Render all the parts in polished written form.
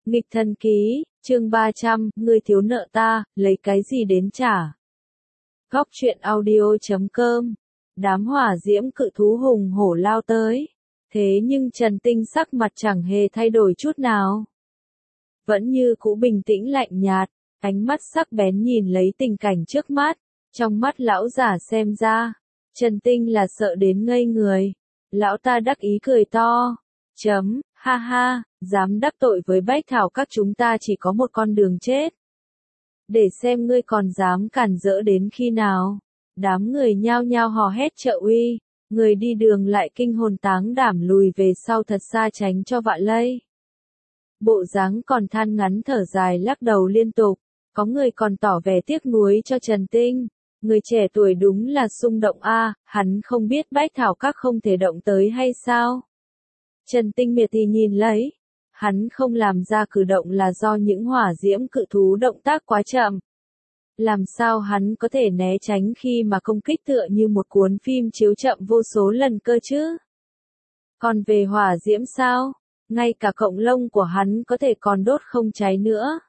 Nghịch thần ký, chương 300, ngươi thiếu nợ ta, lấy cái gì đến trả? Góc truyện audio.com. Đám hỏa diễm cự thú hùng hổ lao tới. Thế nhưng Trần Tinh sắc mặt chẳng hề thay đổi chút nào. Vẫn như cũ bình tĩnh lạnh nhạt, ánh mắt sắc bén nhìn lấy tình cảnh trước mắt. Trong mắt lão giả xem ra, Trần Tinh là sợ đến ngây người. Lão ta đắc ý cười to. Ha ha, dám đắc tội với Bách Thảo các chúng ta chỉ có một con đường chết. Để xem ngươi còn dám cản rỡ đến khi nào. Đám người nhao nhao hò hét trợ uy, người đi đường lại kinh hồn táng đảm lùi về sau thật xa tránh cho vạ lây. Bộ dáng còn than ngắn thở dài lắc đầu liên tục, có người còn tỏ vẻ tiếc nuối cho Trần Tinh. Người trẻ tuổi đúng là xung động a, hắn không biết Bách Thảo các không thể động tới hay sao? Trần Tinh miệt thì nhìn lấy, hắn không làm ra cử động là do những hỏa diễm cự thú động tác quá chậm. Làm sao hắn có thể né tránh khi mà công kích tựa như một cuốn phim chiếu chậm vô số lần cơ chứ? Còn về hỏa diễm sao? Ngay cả cọng lông của hắn có thể còn đốt không cháy nữa.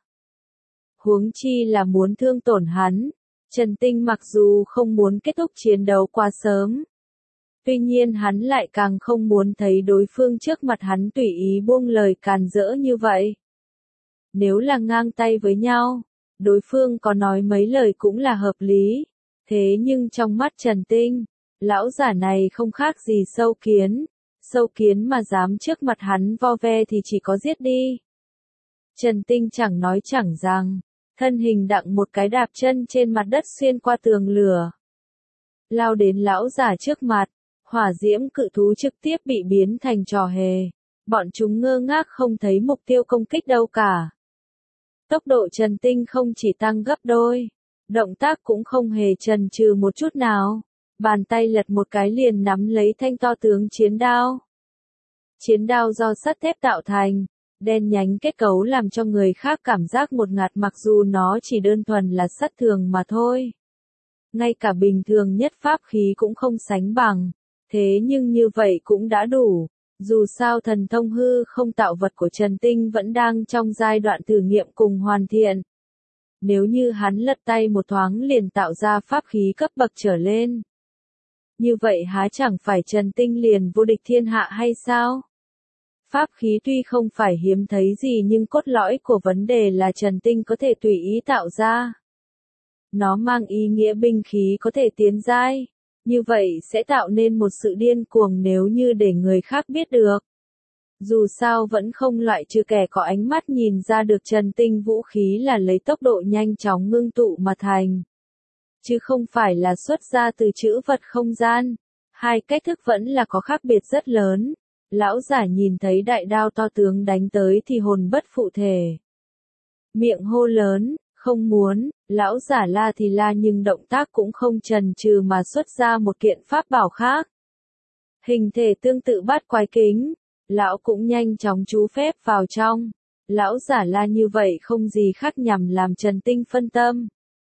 Huống chi là muốn thương tổn hắn. Trần Tinh mặc dù không muốn kết thúc chiến đấu quá sớm. Tuy nhiên hắn lại càng không muốn thấy đối phương trước mặt hắn tùy ý buông lời càn rỡ như vậy. Nếu là ngang tay với nhau, đối phương có nói mấy lời cũng là hợp lý. Thế nhưng trong mắt Trần Tinh, lão giả này không khác gì sâu kiến. Sâu kiến mà dám trước mặt hắn vo ve thì chỉ có giết đi. Trần Tinh chẳng nói chẳng rằng, thân hình đặng một cái đạp chân trên mặt đất xuyên qua tường lửa. Lao đến lão giả trước mặt. Hỏa diễm cự thú trực tiếp bị biến thành trò hề. Bọn chúng ngơ ngác không thấy mục tiêu công kích đâu cả. Tốc độ Trần Tinh không chỉ tăng gấp đôi. Động tác cũng không hề chần chừ một chút nào. Bàn tay lật một cái liền nắm lấy thanh to tướng chiến đao. Chiến đao do sắt thép tạo thành. Đen nhánh kết cấu làm cho người khác cảm giác ngột ngạt mặc dù nó chỉ đơn thuần là sắt thường mà thôi. Ngay cả bình thường nhất pháp khí cũng không sánh bằng. Thế nhưng như vậy cũng đã đủ, dù sao thần thông hư không tạo vật của Trần Tinh vẫn đang trong giai đoạn thử nghiệm cùng hoàn thiện. Nếu như hắn lật tay một thoáng liền tạo ra pháp khí cấp bậc trở lên. Như vậy há chẳng phải Trần Tinh liền vô địch thiên hạ hay sao? Pháp khí tuy không phải hiếm thấy gì nhưng cốt lõi của vấn đề là Trần Tinh có thể tùy ý tạo ra. Nó mang ý nghĩa binh khí có thể tiến giai. Như vậy sẽ tạo nên một sự điên cuồng nếu như để người khác biết được. Dù sao vẫn không loại trừ kẻ có ánh mắt nhìn ra được Trần Tinh vũ khí là lấy tốc độ nhanh chóng ngưng tụ mà thành. Chứ không phải là xuất ra từ trữ vật không gian. Hai cách thức vẫn là có khác biệt rất lớn. Lão giả nhìn thấy đại đao to tướng đánh tới thì hồn bất phụ thể. Miệng hô lớn. Không muốn, lão giả la thì la nhưng động tác cũng không chần chừ mà xuất ra một kiện pháp bảo khác. Hình thể tương tự bát quái kính, lão cũng nhanh chóng chú phép vào trong. Lão giả la như vậy không gì khác nhằm làm Trần Tinh phân tâm.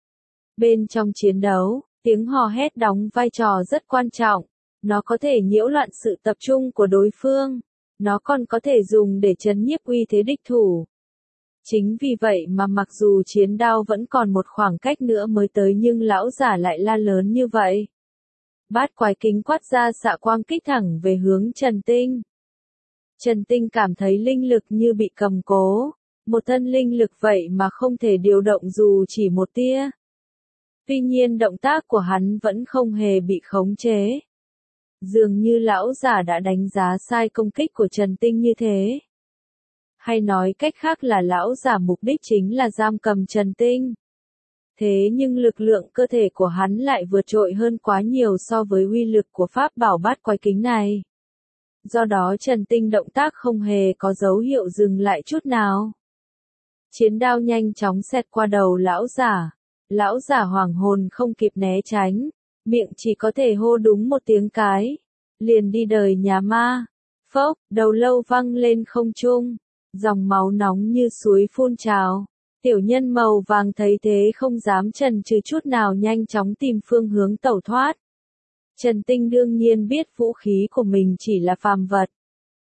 Bên trong chiến đấu, tiếng hò hét đóng vai trò rất quan trọng. Nó có thể nhiễu loạn sự tập trung của đối phương. Nó còn có thể dùng để trấn nhiếp uy thế địch thủ. Chính vì vậy mà mặc dù chiến đao vẫn còn một khoảng cách nữa mới tới nhưng lão giả lại la lớn như vậy. Bát quái kính quát ra xạ quang kích thẳng về hướng Trần Tinh. Trần Tinh cảm thấy linh lực như bị cầm cố. Một thân linh lực vậy mà không thể điều động dù chỉ một tia. Tuy nhiên động tác của hắn vẫn không hề bị khống chế. Dường như lão giả đã đánh giá sai công kích của Trần Tinh như thế. Hay nói cách khác là lão giả mục đích chính là giam cầm Trần Tinh. Thế nhưng lực lượng cơ thể của hắn lại vượt trội hơn quá nhiều so với uy lực của pháp bảo bát quái kính này. Do đó Trần Tinh động tác không hề có dấu hiệu dừng lại chút nào. Chiến đao nhanh chóng xẹt qua đầu lão giả. Lão giả hoảng hồn không kịp né tránh. Miệng chỉ có thể hô đúng một tiếng cái. Liền đi đời nhà ma. Phốc, đầu lâu văng lên không trung. Dòng máu nóng như suối phun trào. Tiểu nhân màu vàng thấy thế không dám chần chừ chút nào nhanh chóng tìm phương hướng tẩu thoát. Trần Tinh đương nhiên biết vũ khí của mình chỉ là phàm vật.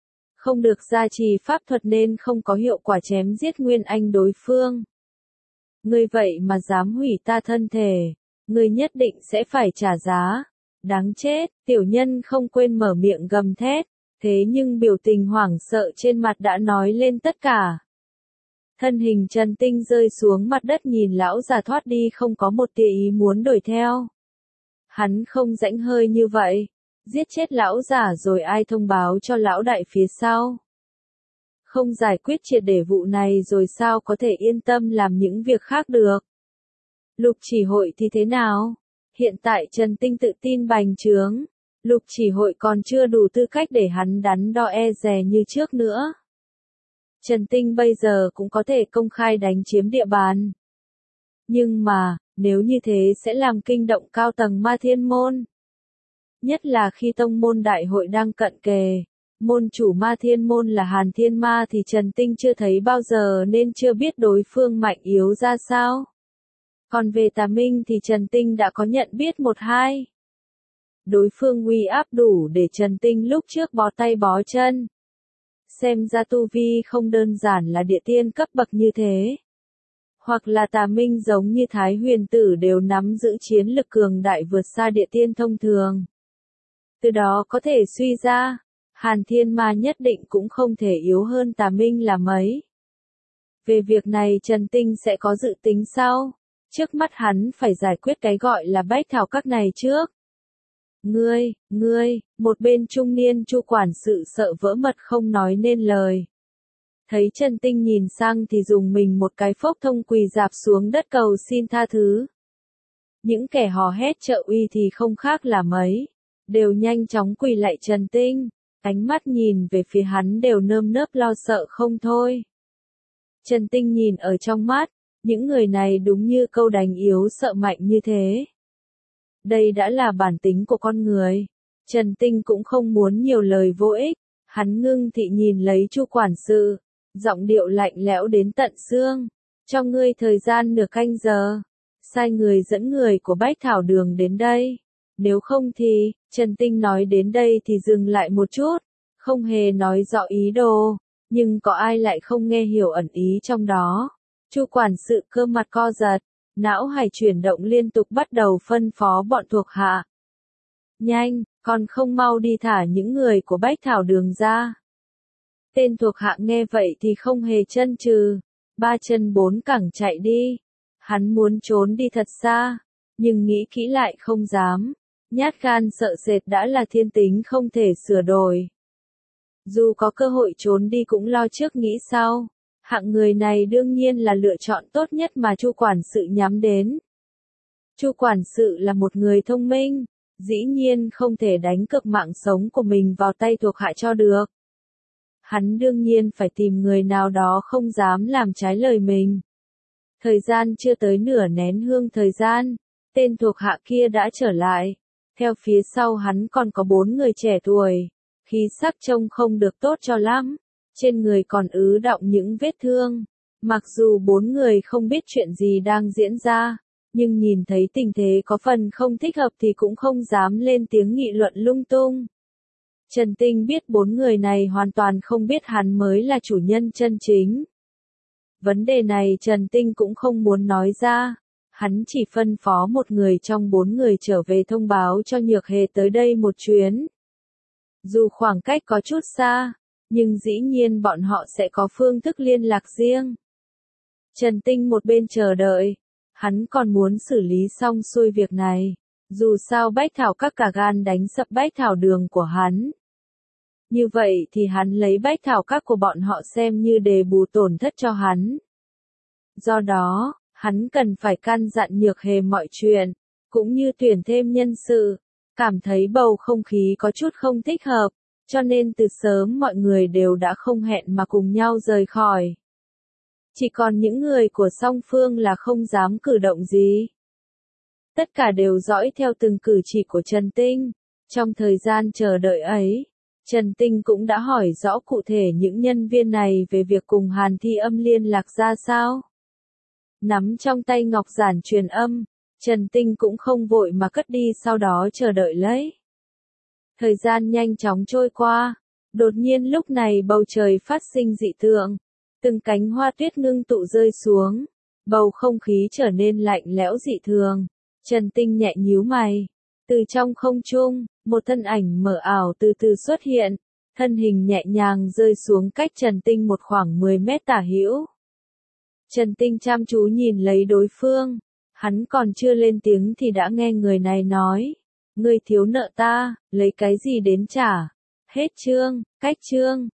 Không được gia trì pháp thuật nên không có hiệu quả chém giết nguyên anh đối phương. Ngươi vậy mà dám hủy ta thân thể, ngươi nhất định sẽ phải trả giá. Đáng chết, tiểu nhân không quên mở miệng gầm thét, thế nhưng biểu tình hoảng sợ trên mặt đã nói lên tất cả. Thân hình Trần Tinh rơi xuống mặt đất nhìn lão già thoát đi không có một tia ý muốn đuổi theo. Hắn không rãnh hơi như vậy, giết chết lão già rồi ai thông báo cho lão đại phía sau. Không giải quyết triệt để vụ này rồi sao có thể yên tâm làm những việc khác được. Lục chỉ hội thì thế nào? Hiện tại Trần Tinh tự tin bành trướng, lục chỉ hội còn chưa đủ tư cách để hắn đắn đo e dè như trước nữa. Trần Tinh bây giờ cũng có thể công khai đánh chiếm địa bàn. Nhưng mà, nếu như thế sẽ làm kinh động cao tầng Ma Thiên Môn. Nhất là khi tông môn đại hội đang cận kề, môn chủ Ma Thiên Môn là Hàn Thiên Ma thì Trần Tinh chưa thấy bao giờ nên chưa biết đối phương mạnh yếu ra sao. Còn về Tà Minh thì Trần Tinh đã có nhận biết một hai. Đối phương uy áp đủ để Trần Tinh lúc trước bó tay bó chân. Xem ra tu vi không đơn giản là địa tiên cấp bậc như thế. Hoặc là Tà Minh giống như Thái Huyền Tử đều nắm giữ chiến lực cường đại vượt xa địa tiên thông thường. Từ đó có thể suy ra, Hàn Thiên Ma nhất định cũng không thể yếu hơn Tà Minh là mấy. Về việc này Trần Tinh sẽ có dự tính sau. Trước mắt hắn phải giải quyết cái gọi là bách thảo các này trước. Ngươi, một bên trung niên Chu quản sự sợ vỡ mật không nói nên lời. Thấy Trần Tinh nhìn sang thì dùng mình một cái phốc thông quỳ dạp xuống đất cầu xin tha thứ. Những kẻ hò hét trợ uy thì không khác là mấy, đều nhanh chóng quỳ lại Trần Tinh, ánh mắt nhìn về phía hắn đều nơm nớp lo sợ không thôi. Trần Tinh nhìn ở trong mắt, những người này đúng như câu đánh yếu sợ mạnh như thế. Đây đã là bản tính của con người. Trần Tinh cũng không muốn nhiều lời vô ích, hắn ngưng thị nhìn lấy Chu quản sự, giọng điệu lạnh lẽo đến tận xương. Cho ngươi thời gian nửa canh giờ, sai người dẫn người của Bách Thảo Đường đến đây. Nếu không thì, Trần Tinh nói đến đây thì dừng lại một chút, không hề nói rõ ý đồ, nhưng có ai lại không nghe hiểu ẩn ý trong đó. Chu quản sự cơ mặt co giật, não hải chuyển động liên tục bắt đầu phân phó bọn thuộc hạ. Nhanh, còn không mau đi thả những người của Bách Thảo Đường ra. Tên thuộc hạ nghe vậy thì không hề chần chừ, ba chân bốn cẳng chạy đi. Hắn muốn trốn đi thật xa, nhưng nghĩ kỹ lại không dám. Nhát gan sợ sệt đã là thiên tính không thể sửa đổi. Dù có cơ hội trốn đi cũng lo trước nghĩ sau. Hạng người này đương nhiên là lựa chọn tốt nhất mà Chu quản sự nhắm đến. Chu quản sự là một người thông minh, dĩ nhiên không thể đánh cược mạng sống của mình vào tay thuộc hạ cho được. Hắn đương nhiên phải tìm người nào đó không dám làm trái lời mình. Thời gian chưa tới nửa nén hương thời gian, tên thuộc hạ kia đã trở lại. Theo phía sau hắn còn có 4 người trẻ tuổi, khí sắc trông không được tốt cho lắm. Trên người còn ứ đọng những vết thương. Mặc dù 4 người không biết chuyện gì đang diễn ra, nhưng nhìn thấy tình thế có phần không thích hợp thì cũng không dám lên tiếng nghị luận lung tung. Trần Tinh biết 4 người này hoàn toàn không biết hắn mới là chủ nhân chân chính. Vấn đề này Trần Tinh cũng không muốn nói ra. Hắn chỉ phân phó một người trong 4 người trở về thông báo cho Nhược Hề tới đây một chuyến. Dù khoảng cách có chút xa, nhưng dĩ nhiên bọn họ sẽ có phương thức liên lạc riêng. Trần Tinh một bên chờ đợi, hắn còn muốn xử lý xong xuôi việc này, dù sao Bách Thảo các cả gan đánh sập Bách Thảo Đường của hắn. Như vậy thì hắn lấy Bách Thảo các của bọn họ xem như đền bù tổn thất cho hắn. Do đó, hắn cần phải căn dặn Nhược Hề mọi chuyện, cũng như tuyển thêm nhân sự, cảm thấy bầu không khí có chút không thích hợp. Cho nên từ sớm mọi người đều đã không hẹn mà cùng nhau rời khỏi. Chỉ còn những người của song phương là không dám cử động gì. Tất cả đều dõi theo từng cử chỉ của Trần Tinh. Trong thời gian chờ đợi ấy, Trần Tinh cũng đã hỏi rõ cụ thể những nhân viên này về việc cùng Hàn Thi Âm liên lạc ra sao. Nắm trong tay ngọc giản truyền âm, Trần Tinh cũng không vội mà cất đi sau đó chờ đợi lấy. Thời gian nhanh chóng trôi qua, Đột nhiên lúc này bầu trời phát sinh dị tượng. Từng cánh hoa tuyết ngưng tụ rơi xuống. Bầu không khí trở nên lạnh lẽo dị thường. Trần Tinh nhẹ nhíu mày. Từ trong không trung, một thân ảnh mờ ảo từ từ xuất hiện. Thân hình nhẹ nhàng rơi xuống cách Trần Tinh một khoảng 10 mét tả hữu. Trần Tinh chăm chú nhìn lấy đối phương. Hắn còn chưa lên tiếng thì đã nghe người này nói. Ngươi thiếu nợ ta, lấy cái gì đến trả? Hết chương, cách chương.